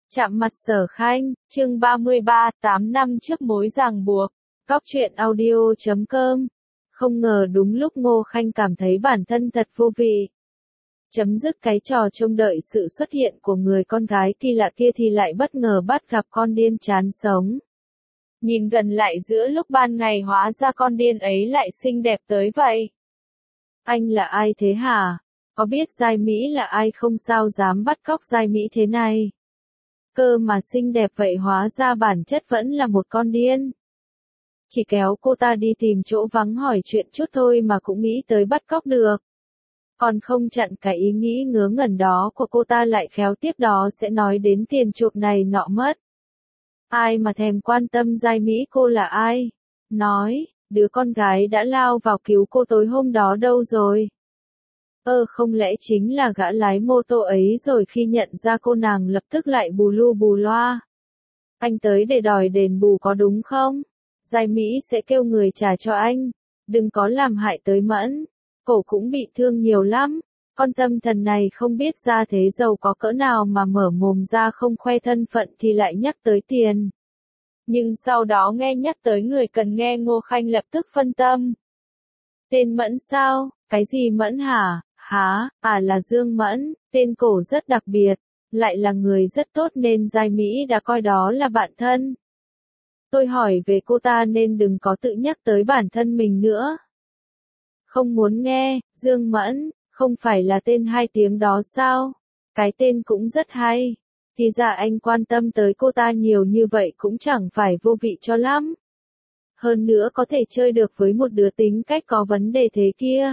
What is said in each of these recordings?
Chạm mặt Sở Khanh, chương 33, 8 năm trước mối ràng buộc. Góc truyện audio.com. Không ngờ đúng lúc Ngô Khanh cảm thấy bản thân thật vô vị. Chấm dứt cái trò trông đợi sự xuất hiện của người con gái kỳ lạ kia thì lại bất ngờ bắt gặp con điên chán sống. Nhìn gần lại giữa lúc ban ngày hóa ra con điên ấy lại xinh đẹp tới vậy. Anh là ai thế hả? Có biết giai Mỹ là ai không sao dám bắt cóc giai Mỹ thế này? Cơ mà xinh đẹp vậy hóa ra bản chất vẫn là một con điên. Chỉ kéo cô ta đi tìm chỗ vắng hỏi chuyện chút thôi mà cũng nghĩ tới bắt cóc được. Còn không chặn cái ý nghĩ ngớ ngẩn đó của cô ta lại khéo tiếp đó sẽ nói đến tiền chuộc này nọ mất. Ai mà thèm quan tâm giai Mỹ cô là ai? Nói, đứa con gái đã lao vào cứu cô tối hôm đó đâu rồi? Không lẽ chính là gã lái mô tô ấy rồi khi nhận ra cô nàng lập tức lại bù lu bù loa. Anh tới để đòi đền bù có đúng không? Giai Mỹ sẽ kêu người trả cho anh. Đừng có làm hại tới Mẫn. Cổ cũng bị thương nhiều lắm. Con tâm thần này không biết ra thế giàu có cỡ nào mà mở mồm ra không khoe thân phận thì lại nhắc tới tiền. Nhưng sau đó nghe nhắc tới người cần nghe Ngô Khanh lập tức phân tâm. Tên Mẫn sao? Cái gì Mẫn hả? Là Dương Mẫn, tên cổ rất đặc biệt, lại là người rất tốt nên giai Mỹ đã coi đó là bạn thân. Tôi hỏi về cô ta nên đừng có tự nhắc tới bản thân mình nữa. Không muốn nghe, Dương Mẫn, không phải là tên 2 tiếng đó sao? Cái tên cũng rất hay. Thì ra anh quan tâm tới cô ta nhiều như vậy cũng chẳng phải vô vị cho lắm. Hơn nữa có thể chơi được với một đứa tính cách có vấn đề thế kia.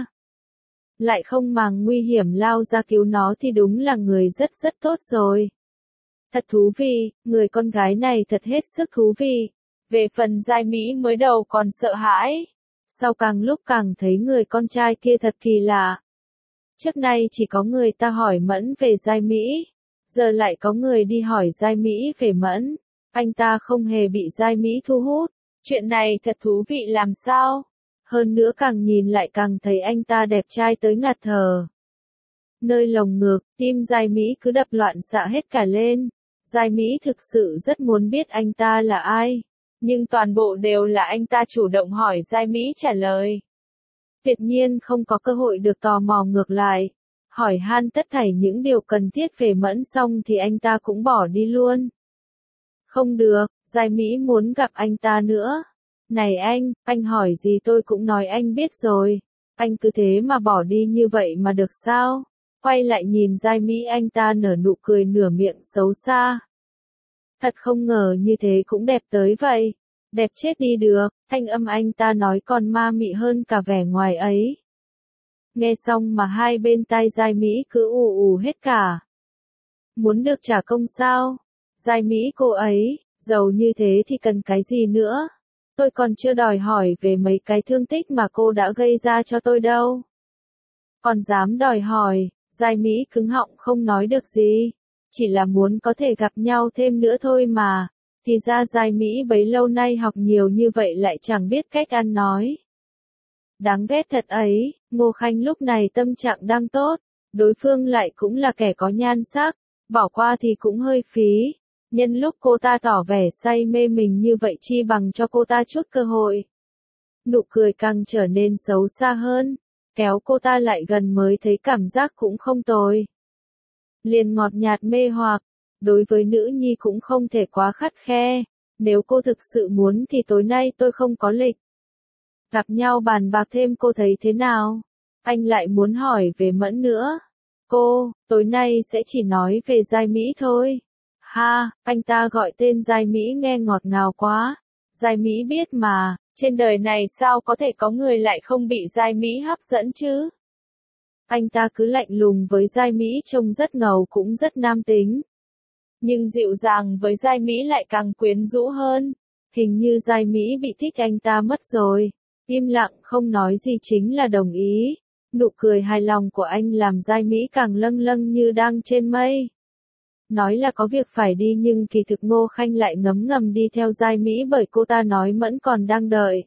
Lại không màng nguy hiểm lao ra cứu nó thì đúng là người rất tốt rồi. Thật thú vị, người con gái này thật hết sức thú vị. Về phần giai Mỹ mới đầu còn sợ hãi. Sau càng lúc càng thấy người con trai kia thật kỳ lạ. Trước nay chỉ có người ta hỏi Mẫn về giai Mỹ. Giờ lại có người đi hỏi giai Mỹ về Mẫn. Anh ta không hề bị giai Mỹ thu hút. Chuyện này thật thú vị làm sao? Hơn nữa càng nhìn lại càng thấy anh ta đẹp trai tới ngạt thở. Nơi lồng ngực, tim giai Mỹ cứ đập loạn xạ hết cả lên. Giai Mỹ thực sự rất muốn biết anh ta là ai. Nhưng toàn bộ đều là anh ta chủ động hỏi giai Mỹ trả lời. Tuyệt nhiên không có cơ hội được tò mò ngược lại. Hỏi han tất thảy những điều cần thiết về Mẫn xong thì anh ta cũng bỏ đi luôn. Không được, giai Mỹ muốn gặp anh ta nữa. Này anh hỏi gì tôi cũng nói anh biết rồi. Anh cứ thế mà bỏ đi như vậy mà được sao? Quay lại nhìn giai Mỹ anh ta nở nụ cười nửa miệng xấu xa. Thật không ngờ như thế cũng đẹp tới vậy. Đẹp chết đi được, thanh âm anh ta nói còn ma mị hơn cả vẻ ngoài ấy. Nghe xong mà hai bên tai giai Mỹ cứ ù hết cả. Muốn được trả công sao? Giai Mỹ cô ấy, giàu như thế thì cần cái gì nữa? Tôi còn chưa đòi hỏi về mấy cái thương tích mà cô đã gây ra cho tôi đâu. Còn dám đòi hỏi, giai Mỹ cứng họng không nói được gì. Chỉ là muốn có thể gặp nhau thêm nữa thôi mà. Thì ra giai Mỹ bấy lâu nay học nhiều như vậy lại chẳng biết cách ăn nói. Đáng ghét thật ấy, Ngô Khanh lúc này tâm trạng đang tốt. Đối phương lại cũng là kẻ có nhan sắc. Bỏ qua thì cũng hơi phí. Nhân lúc cô ta tỏ vẻ say mê mình như vậy chi bằng cho cô ta chút cơ hội. Nụ cười càng trở nên xấu xa hơn. Kéo cô ta lại gần mới thấy cảm giác cũng không tồi. Liền ngọt nhạt mê hoặc. Đối với nữ nhi cũng không thể quá khắt khe. Nếu cô thực sự muốn thì tối nay tôi không có lịch. Gặp nhau bàn bạc thêm cô thấy thế nào? Anh lại muốn hỏi về Mẫn nữa. Cô, tối nay sẽ chỉ nói về giai Mỹ thôi. Anh ta gọi tên giai Mỹ nghe ngọt ngào quá. Giai Mỹ biết mà, trên đời này sao có thể có người lại không bị giai Mỹ hấp dẫn chứ? Anh ta cứ lạnh lùng với giai Mỹ trông rất ngầu cũng rất nam tính. Nhưng dịu dàng với giai Mỹ lại càng quyến rũ hơn. Hình như giai Mỹ bị thích anh ta mất rồi. Im lặng không nói gì chính là đồng ý. Nụ cười hài lòng của anh làm giai Mỹ càng lâng lâng như đang trên mây. Nói là có việc phải đi nhưng kỳ thực Ngô Khanh lại ngấm ngầm đi theo giai Mỹ bởi cô ta nói Mẫn còn đang đợi.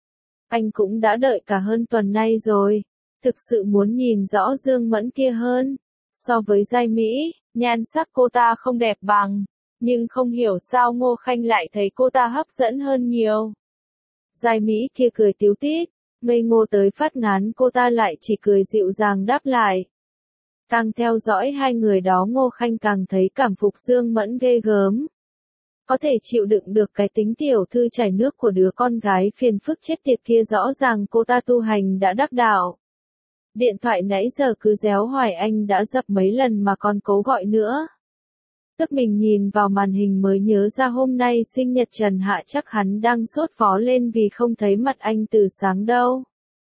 Anh cũng đã đợi cả hơn tuần nay rồi. Thực sự muốn nhìn rõ Dương Mẫn kia hơn. So với giai Mỹ, nhan sắc cô ta không đẹp bằng. Nhưng không hiểu sao Ngô Khanh lại thấy cô ta hấp dẫn hơn nhiều. Giai Mỹ kia cười tíu tít, ngây ngô tới phát ngán, cô ta lại chỉ cười dịu dàng đáp lại. Càng theo dõi hai người đó Ngô Khanh càng thấy cảm phục Dương Mẫn ghê gớm. Có thể chịu đựng được cái tính tiểu thư chảy nước của đứa con gái phiền phức chết tiệt kia, rõ ràng cô ta tu hành đã đắc đạo. Điện thoại nãy giờ cứ réo hoài anh đã dập mấy lần mà còn cố gọi nữa. Tức mình nhìn vào màn hình mới nhớ ra hôm nay sinh nhật Trần Hạ, chắc hắn đang sốt vó lên vì không thấy mặt anh từ sáng đâu.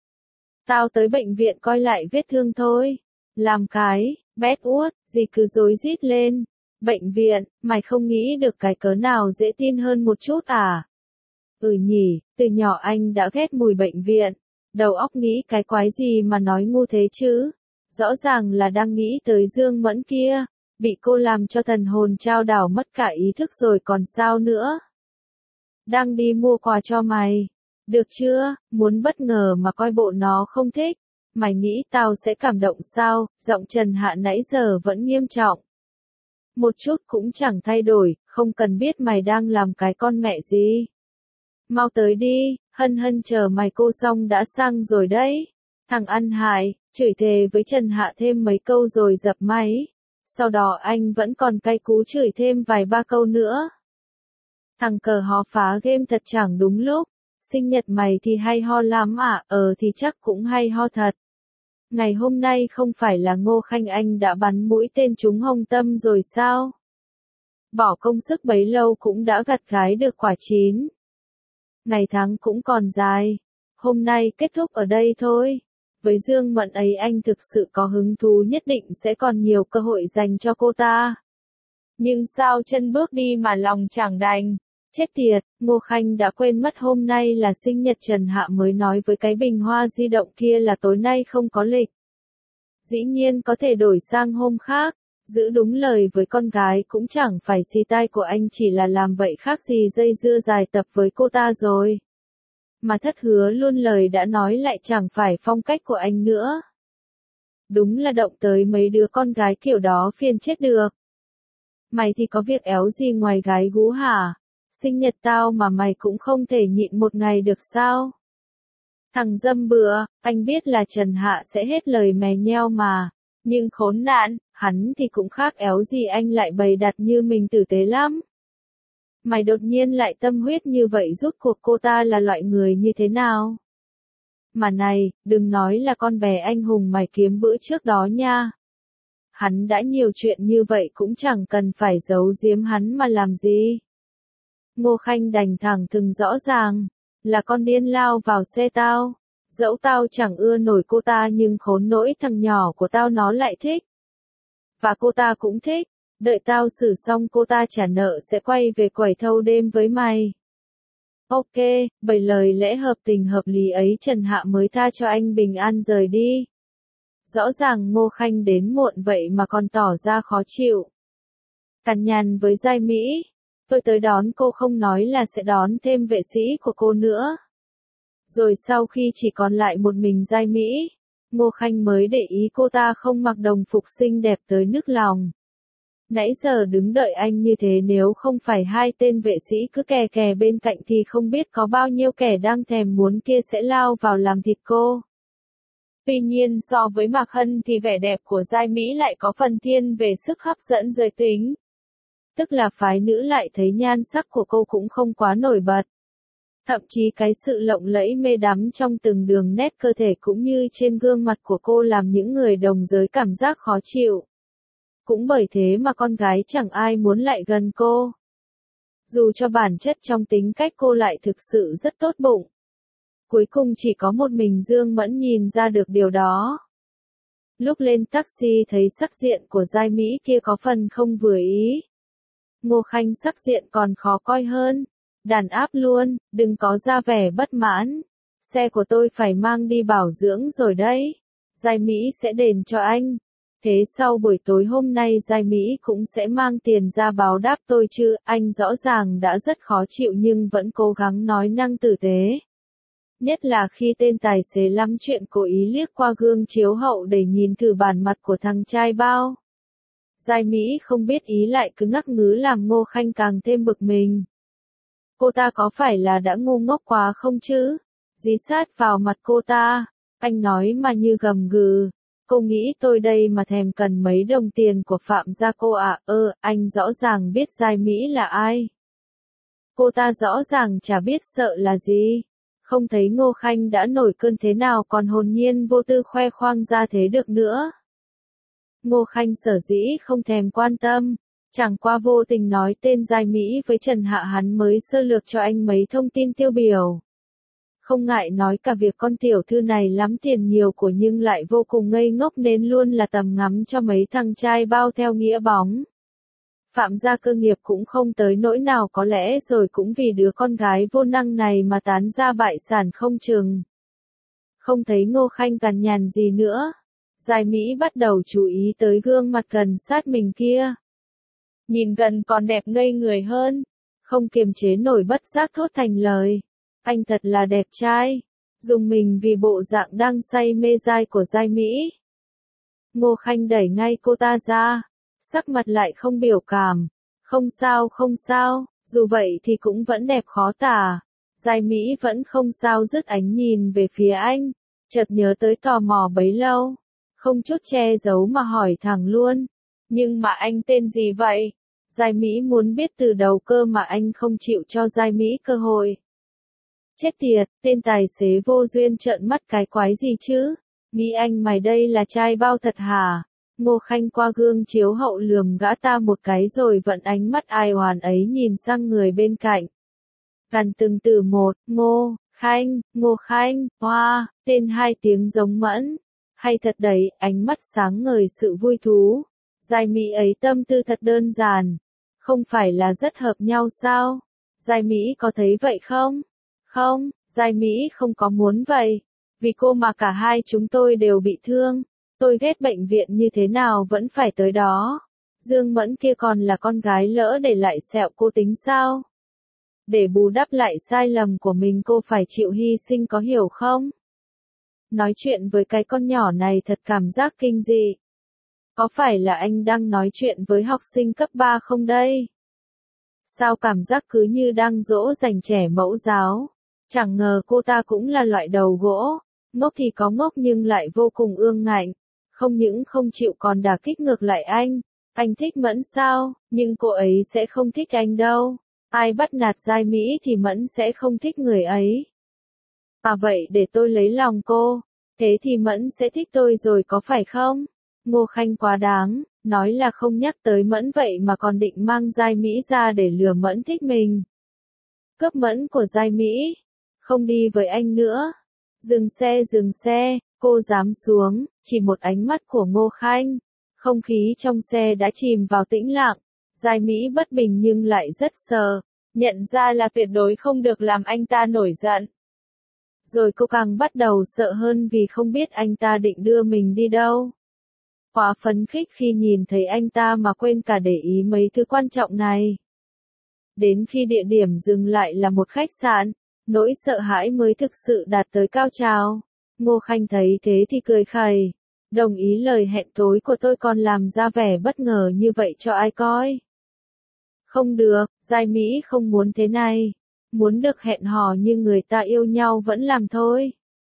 Tao tới bệnh viện coi lại vết thương thôi. Làm cái, bét uất, gì cứ rối rít lên. Bệnh viện, mày không nghĩ được cái cớ nào dễ tin hơn một chút à? Ừ nhỉ, từ nhỏ anh đã ghét mùi bệnh viện. Đầu óc nghĩ cái quái gì mà nói ngu thế chứ? Rõ ràng là đang nghĩ tới Dương Mẫn kia. Bị cô làm cho thần hồn chao đảo mất cả ý thức rồi còn sao nữa. Đang đi mua quà cho mày. Được chưa, muốn bất ngờ mà coi bộ nó không thích. Mày nghĩ tao sẽ cảm động sao? Giọng Trần Hạ nãy giờ vẫn nghiêm trọng. Một chút cũng chẳng thay đổi, không cần biết mày đang làm cái con mẹ gì. Mau tới đi, Hân Hân chờ mày cô xong đã sang rồi đấy. Thằng ăn hại, chửi thề với Trần Hạ thêm mấy câu rồi dập máy. Sau đó anh vẫn còn cay cú chửi thêm vài ba câu nữa. Thằng cờ hó phá game thật chẳng đúng lúc. Sinh nhật mày thì hay ho lắm à? Thì chắc cũng hay ho thật. Ngày hôm nay không phải là Ngô Khanh anh đã bắn mũi tên trúng hông tâm rồi sao? Bỏ công sức bấy lâu cũng đã gặt hái được quả chín. Ngày tháng cũng còn dài. Hôm nay kết thúc ở đây thôi. Với Dương Mẫn ấy anh thực sự có hứng thú, nhất định sẽ còn nhiều cơ hội dành cho cô ta. Nhưng sao chân bước đi mà lòng chẳng đành. Chết tiệt, Ngô Khanh đã quên mất hôm nay là sinh nhật Trần Hạ mới nói với cái bình hoa di động kia là tối nay không có lịch. Dĩ nhiên có thể đổi sang hôm khác. Giữ đúng lời với con gái cũng chẳng phải xì tai của anh, chỉ là làm vậy khác gì dây dưa dài tập với cô ta rồi. Mà thất hứa luôn lời đã nói lại chẳng phải phong cách của anh nữa. Đúng là động tới mấy đứa con gái kiểu đó phiền chết được. Mày thì có việc éo gì ngoài gái gú hả? Sinh nhật tao mà mày cũng không thể nhịn một ngày được sao? Thằng dâm bựa, anh biết là Trần Hạ sẽ hết lời mè nheo mà. Nhưng khốn nạn, hắn thì cũng khác éo gì anh lại bày đặt như mình tử tế lắm. Mày đột nhiên lại tâm huyết như vậy, rút cuộc cô ta là loại người như thế nào? Mà này, đừng nói là con bé anh hùng mày kiếm bữa trước đó nha. Hắn đã nhiều chuyện như vậy cũng chẳng cần phải giấu giếm hắn mà làm gì. Ngô Khanh đành thẳng thừng rõ ràng, là con điên lao vào xe tao. Dẫu tao chẳng ưa nổi cô ta nhưng khốn nỗi thằng nhỏ của tao nó lại thích. Và cô ta cũng thích, đợi tao xử xong cô ta trả nợ sẽ quay về quẩy thâu đêm với mày. Ok, bởi lời lẽ hợp tình hợp lý ấy Trần Hạ mới tha cho anh bình an rời đi. Rõ ràng Ngô Khanh đến muộn vậy mà còn tỏ ra khó chịu. Cằn nhằn với Giai Mỹ, tôi tới đón cô không nói là sẽ đón thêm vệ sĩ của cô nữa. Rồi sau khi chỉ còn lại một mình Giai Mỹ, Ngô Khanh mới để ý cô ta không mặc đồng phục xinh đẹp tới nức lòng. Nãy giờ đứng đợi anh như thế, nếu không phải hai tên vệ sĩ cứ kè kè bên cạnh thì không biết có bao nhiêu kẻ đang thèm muốn kia sẽ lao vào làm thịt cô. Tuy nhiên so với Mạc Hân thì vẻ đẹp của Giai Mỹ lại có phần thiên về sức hấp dẫn giới tính. Tức là phái nữ lại thấy nhan sắc của cô cũng không quá nổi bật. Thậm chí cái sự lộng lẫy mê đắm trong từng đường nét cơ thể cũng như trên gương mặt của cô làm những người đồng giới cảm giác khó chịu. Cũng bởi thế mà con gái chẳng ai muốn lại gần cô. Dù cho bản chất trong tính cách cô lại thực sự rất tốt bụng. Cuối cùng chỉ có một mình Dương Mẫn nhìn ra được điều đó. Lúc lên taxi thấy sắc diện của Giai Mỹ kia có phần không vừa ý. Ngô Khanh sắc diện còn khó coi hơn. Đàn áp luôn, đừng có ra vẻ bất mãn. Xe của tôi phải mang đi bảo dưỡng rồi đấy. Giai Mỹ sẽ đền cho anh. Thế sau buổi tối hôm nay Giai Mỹ cũng sẽ mang tiền ra báo đáp tôi chứ. Anh rõ ràng đã rất khó chịu nhưng vẫn cố gắng nói năng tử tế. Nhất là khi tên tài xế lắm chuyện cố ý liếc qua gương chiếu hậu để nhìn thử bản mặt của thằng trai bao. Giai Mỹ không biết ý lại cứ ngắc ngứ làm Ngô Khanh càng thêm bực mình. Cô ta có phải là đã ngu ngốc quá không chứ? Dí sát vào mặt cô ta, anh nói mà như gầm gừ. Cô nghĩ tôi đây mà thèm cần mấy đồng tiền của Phạm gia cô à? Anh rõ ràng biết Giai Mỹ là ai. Cô ta rõ ràng chả biết sợ là gì. Không thấy Ngô Khanh đã nổi cơn thế nào còn hồn nhiên vô tư khoe khoang ra thế được nữa. Ngô Khanh sở dĩ không thèm quan tâm, chẳng qua vô tình nói tên Giai Mỹ với Trần Hạ hắn mới sơ lược cho anh mấy thông tin tiêu biểu. Không ngại nói cả việc con tiểu thư này lắm tiền nhiều của nhưng lại vô cùng ngây ngốc nên luôn là tầm ngắm cho mấy thằng trai bao theo nghĩa bóng. Phạm gia cơ nghiệp cũng không tới nỗi nào có lẽ rồi cũng vì đứa con gái vô năng này mà tán ra bại sản không chừng. Không thấy Ngô Khanh cằn nhằn gì nữa. Giai Mỹ bắt đầu chú ý tới gương mặt gần sát mình kia. Nhìn gần còn đẹp ngây người hơn. Không kiềm chế nổi bất giác thốt thành lời. Anh thật là đẹp trai. Dùng mình vì bộ dạng đang say mê dai của Giai Mỹ. Ngô Khanh đẩy ngay cô ta ra. Sắc mặt lại không biểu cảm. Không sao, dù vậy thì cũng vẫn đẹp khó tả. Giai Mỹ vẫn không sao dứt ánh nhìn về phía anh. Chợt nhớ tới tò mò bấy lâu. Không chút che giấu mà hỏi thẳng luôn. Nhưng mà anh tên gì vậy? Giai Mỹ muốn biết từ đầu cơ mà anh không chịu cho Giai Mỹ cơ hội. Chết tiệt, tên tài xế vô duyên trợn mắt cái quái gì chứ? Nghĩ anh mày đây là trai bao thật hả? Ngô Khanh qua gương chiếu hậu lườm gã ta một cái rồi vận ánh mắt ai oán ấy nhìn sang người bên cạnh. Gần từng từ một, Ngô Khanh, hoa, tên hai tiếng giống Mẫn. Hay thật đấy, ánh mắt sáng ngời sự vui thú. Giai Mỹ ấy tâm tư thật đơn giản. Không phải là rất hợp nhau sao? Giai Mỹ có thấy vậy không? Không, Giai Mỹ không có muốn vậy. Vì cô mà cả hai chúng tôi đều bị thương. Tôi ghét bệnh viện như thế nào vẫn phải tới đó. Dương Mẫn kia còn là con gái lỡ để lại sẹo cô tính sao? Để bù đắp lại sai lầm của mình cô phải chịu hy sinh có hiểu không? Nói chuyện với cái con nhỏ này thật cảm giác kinh dị. Có phải là anh đang nói chuyện với học sinh cấp 3 không đây? Sao cảm giác cứ như đang dỗ dành trẻ mẫu giáo? Chẳng ngờ cô ta cũng là loại đầu gỗ. Ngốc thì có ngốc nhưng lại vô cùng ương ngạnh. Không những không chịu còn đả kích ngược lại anh. Anh thích Mẫn sao? Nhưng cô ấy sẽ không thích anh đâu. Ai bắt nạt Giai Mỹ thì Mẫn sẽ không thích người ấy. À vậy để tôi lấy lòng cô. Thế thì Mẫn sẽ thích tôi rồi có phải không? Ngô Khanh quá đáng, nói là không nhắc tới Mẫn vậy mà còn định mang Giai Mỹ ra để lừa Mẫn thích mình. Cướp Mẫn của Giai Mỹ. Không đi với anh nữa. Dừng xe, cô dám xuống, chỉ một ánh mắt của Ngô Khanh. Không khí trong xe đã chìm vào tĩnh lặng. Giai Mỹ bất bình nhưng lại rất sợ. Nhận ra là tuyệt đối không được làm anh ta nổi giận. Rồi cô càng bắt đầu sợ hơn vì không biết anh ta định đưa mình đi đâu. Quá phấn khích khi nhìn thấy anh ta mà quên cả để ý mấy thứ quan trọng này. Đến khi địa điểm dừng lại là một khách sạn, nỗi sợ hãi mới thực sự đạt tới cao trào. Ngô Khanh thấy thế thì cười khẩy. Đồng ý lời hẹn tối của tôi còn làm ra vẻ bất ngờ như vậy cho ai coi. Không được, Giai Mỹ không muốn thế này. Muốn được hẹn hò như người ta yêu nhau vẫn làm thôi.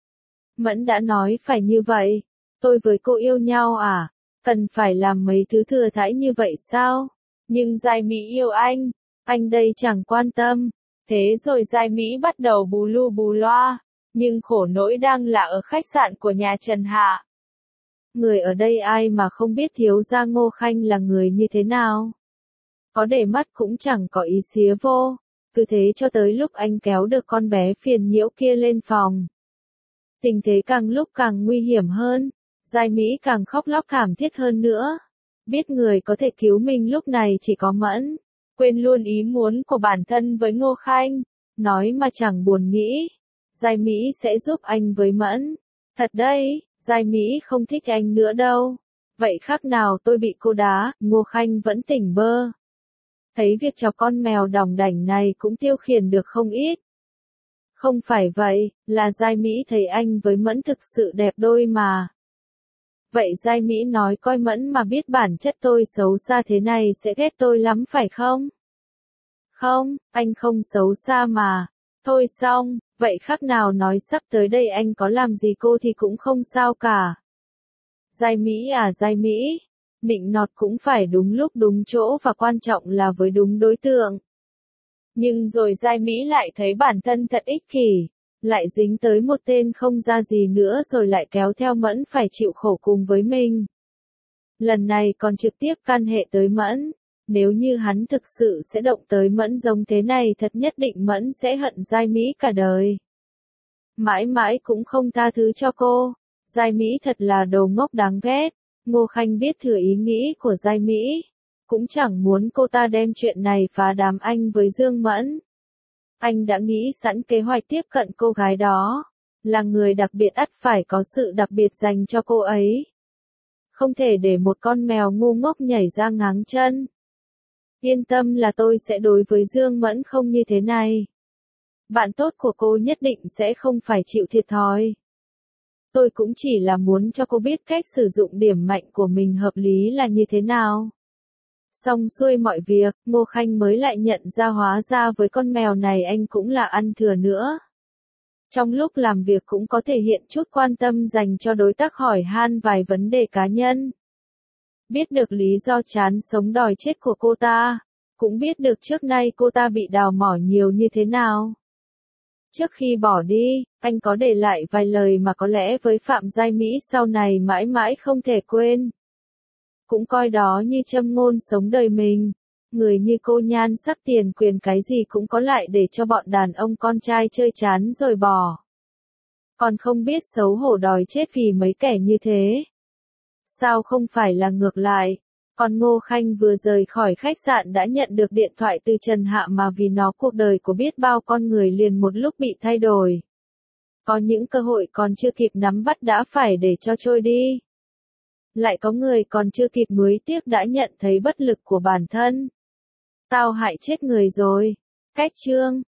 Mẫn đã nói phải như vậy. Tôi với cô yêu nhau à? Cần phải làm mấy thứ thừa thãi như vậy sao? Nhưng Giai Mỹ yêu anh đây chẳng quan tâm. Thế rồi Giai Mỹ bắt đầu bù lu bù loa. Nhưng khổ nỗi đang là ở khách sạn của nhà Trần Hạ. Người ở đây ai mà không biết thiếu gia Ngô Khanh là người như thế nào? Có để mắt cũng chẳng có ý xía vô. Cứ thế cho tới lúc anh kéo được con bé phiền nhiễu kia lên phòng. Tình thế càng lúc càng nguy hiểm hơn. Giai Mỹ càng khóc lóc thảm thiết hơn nữa. Biết người có thể cứu mình lúc này chỉ có Mẫn. Quên luôn ý muốn của bản thân với Ngô Khanh. Nói mà chẳng buồn nghĩ. Giai Mỹ sẽ giúp anh với Mẫn. Thật đấy, Giai Mỹ không thích anh nữa đâu. Vậy khác nào tôi bị cô đá, Ngô Khanh vẫn tỉnh bơ. Thấy việc chọc con mèo đỏng đảnh này cũng tiêu khiển được không ít. Không phải vậy, là Giai Mỹ thấy anh với Mẫn thực sự đẹp đôi mà. Vậy Giai Mỹ nói coi Mẫn mà biết bản chất tôi xấu xa thế này sẽ ghét tôi lắm phải không? Không, anh không xấu xa mà. Thôi xong, vậy khác nào nói sắp tới đây anh có làm gì cô thì cũng không sao cả. Giai Mỹ à Giai Mỹ, nịnh nọt cũng phải đúng lúc đúng chỗ và quan trọng là với đúng đối tượng. Nhưng rồi Giai Mỹ lại thấy bản thân thật ích kỷ, lại dính tới một tên không ra gì nữa rồi lại kéo theo Mẫn phải chịu khổ cùng với mình. Lần này còn trực tiếp can hệ tới Mẫn. Nếu như hắn thực sự sẽ động tới Mẫn giống thế này thật nhất định Mẫn sẽ hận Giai Mỹ cả đời. Mãi mãi cũng không tha thứ cho cô. Giai Mỹ thật là đồ ngốc đáng ghét. Ngô Khanh biết thừa ý nghĩ của Giai Mỹ. Cũng chẳng muốn cô ta đem chuyện này phá đám anh với Dương Mẫn. Anh đã nghĩ sẵn kế hoạch tiếp cận cô gái đó. Là người đặc biệt ắt phải có sự đặc biệt dành cho cô ấy. Không thể để một con mèo ngu ngốc nhảy ra ngáng chân. Yên tâm là tôi sẽ đối với Dương Mẫn không như thế này. Bạn tốt của cô nhất định sẽ không phải chịu thiệt thòi. Tôi cũng chỉ là muốn cho cô biết cách sử dụng điểm mạnh của mình hợp lý là như thế nào. Xong xuôi mọi việc, Ngô Khanh mới lại nhận ra hóa ra với con mèo này anh cũng là ăn thừa nữa. Trong lúc làm việc cũng có thể hiện chút quan tâm dành cho đối tác hỏi han vài vấn đề cá nhân. Biết được lý do chán sống đòi chết của cô ta, cũng biết được trước nay cô ta bị đào mỏ nhiều như thế nào. Trước khi bỏ đi, anh có để lại vài lời mà có lẽ với Phạm Giai Mỹ sau này mãi mãi không thể quên. Cũng coi đó như châm ngôn sống đời mình. Người như cô nhan sắc tiền quyền cái gì cũng có lại để cho bọn đàn ông con trai chơi chán rồi bỏ. Còn không biết xấu hổ đòi chết vì mấy kẻ như thế. Sao không phải là ngược lại? Còn Ngô Khanh vừa rời khỏi khách sạn đã nhận được điện thoại từ Trần Hạ mà vì nó cuộc đời của biết bao con người liền một lúc bị thay đổi. Có những cơ hội còn chưa kịp nắm bắt đã phải để cho trôi đi. Lại có người còn chưa kịp nuối tiếc đã nhận thấy bất lực của bản thân. Tao hại chết người rồi. Cách chương